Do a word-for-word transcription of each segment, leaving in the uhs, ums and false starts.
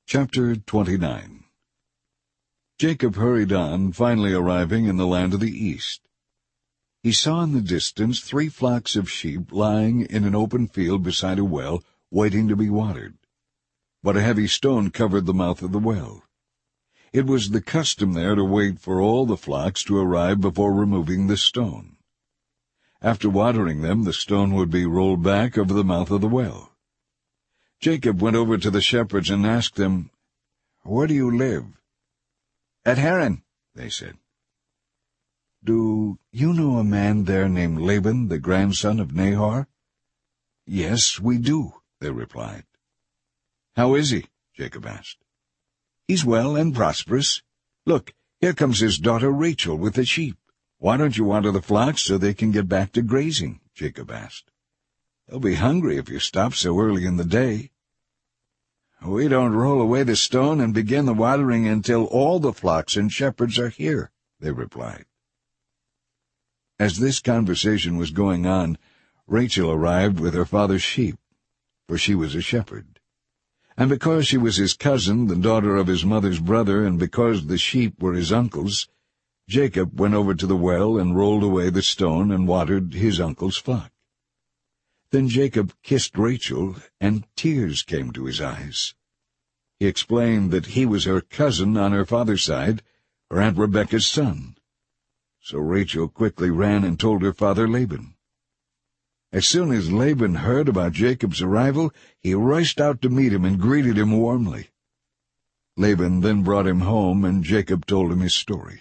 Chapter twenty-nine. Jacob hurried on, finally arriving in the land of the east. He saw in the distance three flocks of sheep lying in an open field beside a well, waiting to be watered. But a heavy stone covered the mouth of the well. It was the custom there to wait for all the flocks to arrive before removing the stone. After watering them, the stone would be rolled back over the mouth of the well. Jacob went over to the shepherds and asked them, "Where do you live?" "At Haran," they said. "Do you know a man there named Laban, the grandson of Nahor?" "Yes, we do," they replied. "How is he?" Jacob asked. "He's well and prosperous. Look, here comes his daughter Rachel with the sheep." "Why don't you water the flocks so they can get back to grazing?" Jacob asked. "They'll be hungry if you stop so early in the day." "We don't roll away the stone and begin the watering until all the flocks and shepherds are here," they replied. As this conversation was going on, Rachel arrived with her father's sheep, for she was a shepherd. And because she was his cousin, the daughter of his mother's brother, and because the sheep were his uncle's, Jacob went over to the well and rolled away the stone and watered his uncle's flock. Then Jacob kissed Rachel, and tears came to his eyes. He explained that he was her cousin on her father's side, her Aunt Rebekah's son. So Rachel quickly ran and told her father Laban. As soon as Laban heard about Jacob's arrival, he rushed out to meet him and greeted him warmly. Laban then brought him home, and Jacob told him his story.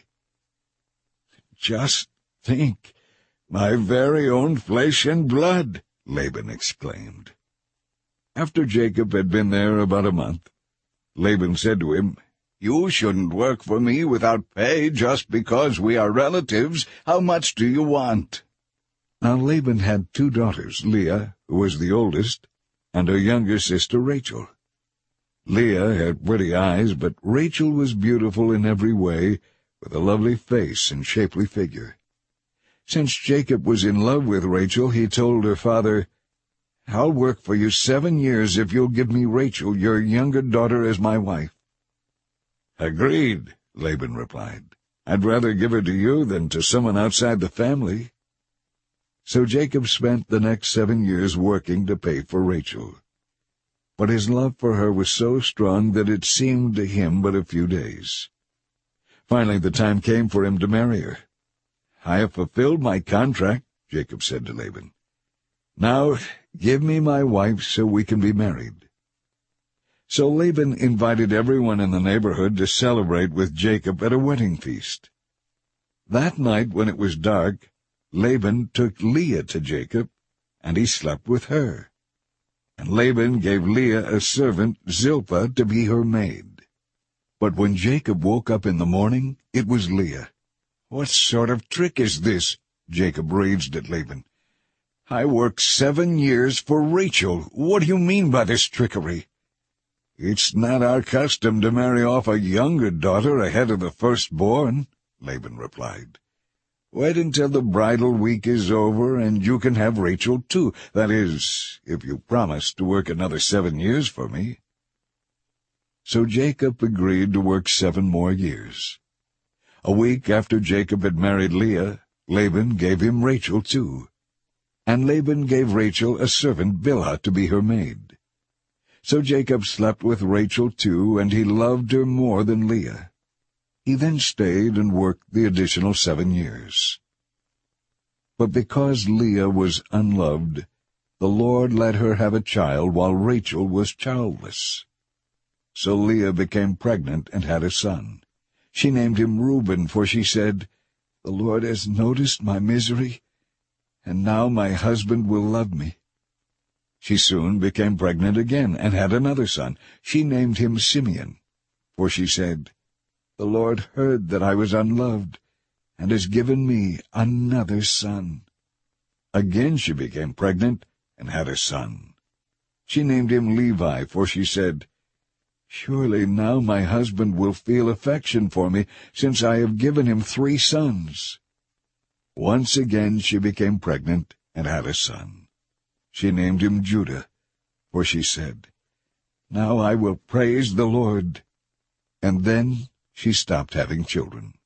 "Just think, my very own flesh and blood!" Laban exclaimed. After Jacob had been there about a month, Laban said to him, "You shouldn't work for me without pay just because we are relatives. How much do you want?" Now Laban had two daughters, Leah, who was the oldest, and her younger sister Rachel. Leah had pretty eyes, but Rachel was beautiful in every way, with a lovely face and shapely figure. Since Jacob was in love with Rachel, he told her father, "I'll work for you seven years if you'll give me Rachel, your younger daughter, as my wife." "Agreed," Laban replied. "I'd rather give her to you than to someone outside the family." So Jacob spent the next seven years working to pay for Rachel. But his love for her was so strong that it seemed to him but a few days. Finally the time came for him to marry her. "I have fulfilled my contract," Jacob said to Laban. "Now give me my wife so we can be married." So Laban invited everyone in the neighborhood to celebrate with Jacob at a wedding feast. That night when it was dark, Laban took Leah to Jacob, and he slept with her. And Laban gave Leah a servant, Zilpah, to be her maid. But when Jacob woke up in the morning, it was Leah. "What sort of trick is this?" Jacob raged at Laban. "I worked seven years for Rachel. What do you mean by this trickery?" "It's not our custom to marry off a younger daughter ahead of the firstborn," Laban replied. "Wait until the bridal week is over, and you can have Rachel too. That is, if you promise to work another seven years for me." So Jacob agreed to work seven more years. A week after Jacob had married Leah, Laban gave him Rachel too. And Laban gave Rachel a servant, Bilhah, to be her maid. So Jacob slept with Rachel too, and he loved her more than Leah. He then stayed and worked the additional seven years. But because Leah was unloved, the Lord let her have a child while Rachel was childless. So Leah became pregnant and had a son. She named him Reuben, for she said, "The Lord has noticed my misery, and now my husband will love me." She soon became pregnant again and had another son. She named him Simeon, for she said, "The Lord heard that I was unloved, and has given me another son." Again she became pregnant and had a son. She named him Levi, for she said, "Surely now my husband will feel affection for me, since I have given him three sons." Once again she became pregnant and had a son. She named him Judah, for she said, Now I will praise the Lord." And then she stopped having children.